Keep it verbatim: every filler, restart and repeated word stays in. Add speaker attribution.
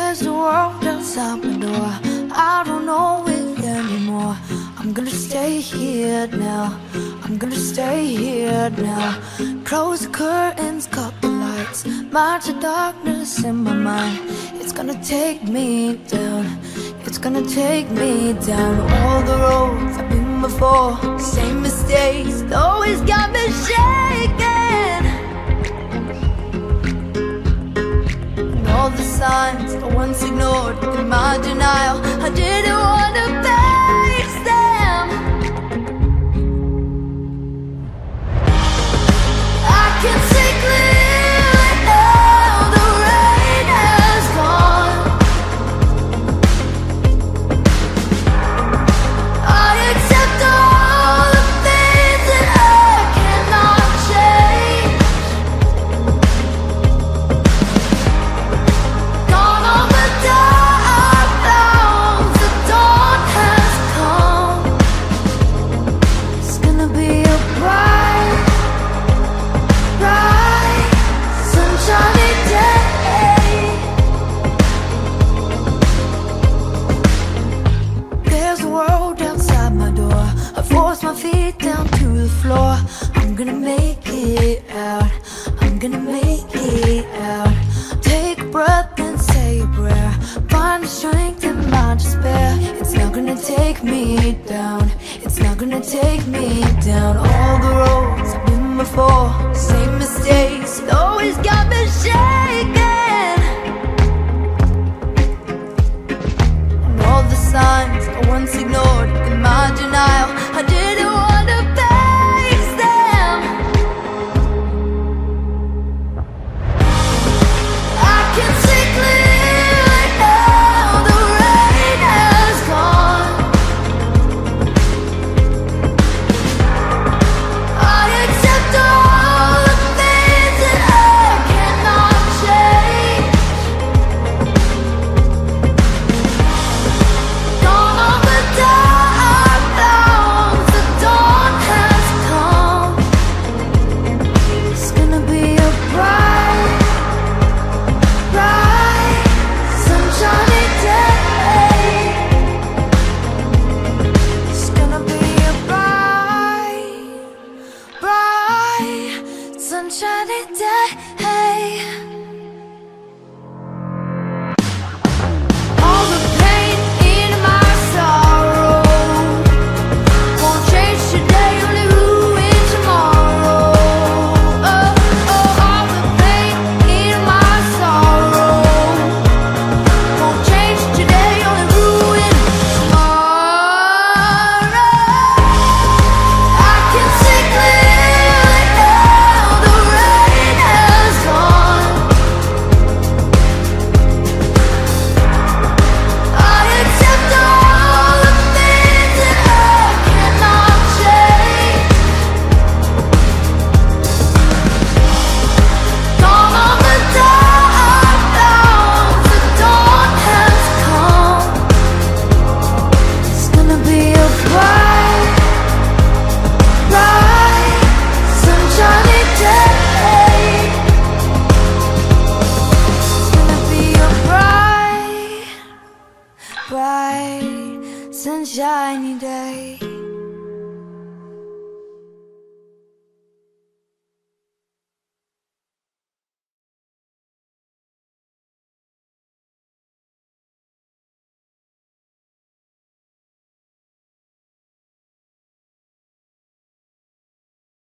Speaker 1: There's a world outside my door, I don't know it anymore. I'm gonna stay here now, I'm gonna stay here now. Close the curtains, cut the lights, march the darkness in my mind. It's gonna take me down, it's gonna take me down. All the roads I've been before, same mistakes, it always got me shaking. And all the signs I once ignored, in my denial, I didn't want to face them. I can see clearly now, the rain has gone. I accept all the things that I cannot change. Gone all the dark clouds, the dawn has come. It's gonna be a bright, bright, sunshiny day. There's a world outside my door, I force my feet down to the floor. I'm gonna make it out, I'm gonna make it out. Take a breath and say a prayer, find the strength in my despair. It's not gonna take me down, it's not gonna take me down. All the roads I've been before, same mistakes, it always got me shaking. And all the signs I once ignored, in my denial, I didn't want to face them. I can see clearly now, the rain has gone. I accept all the things that I cannot change. Gone all the dark clouds, the dawn has come. It's gonna be a bright, bright, sunshiny day. It's gonna be a bright, bright, sunshiny day. All the pain in my sorrow won't change today, only ruin tomorrow. Oh, oh, all the pain in my sorrow won't change today, only ruin tomorrow. I can see clearly now, the rain has gone. I accept all the things that I cannot change. Gone all the dark clouds, the dawn has come. It's gonna be a bright, bright, sunshiny day. It's gonna be a bright, bright, sunshiny day.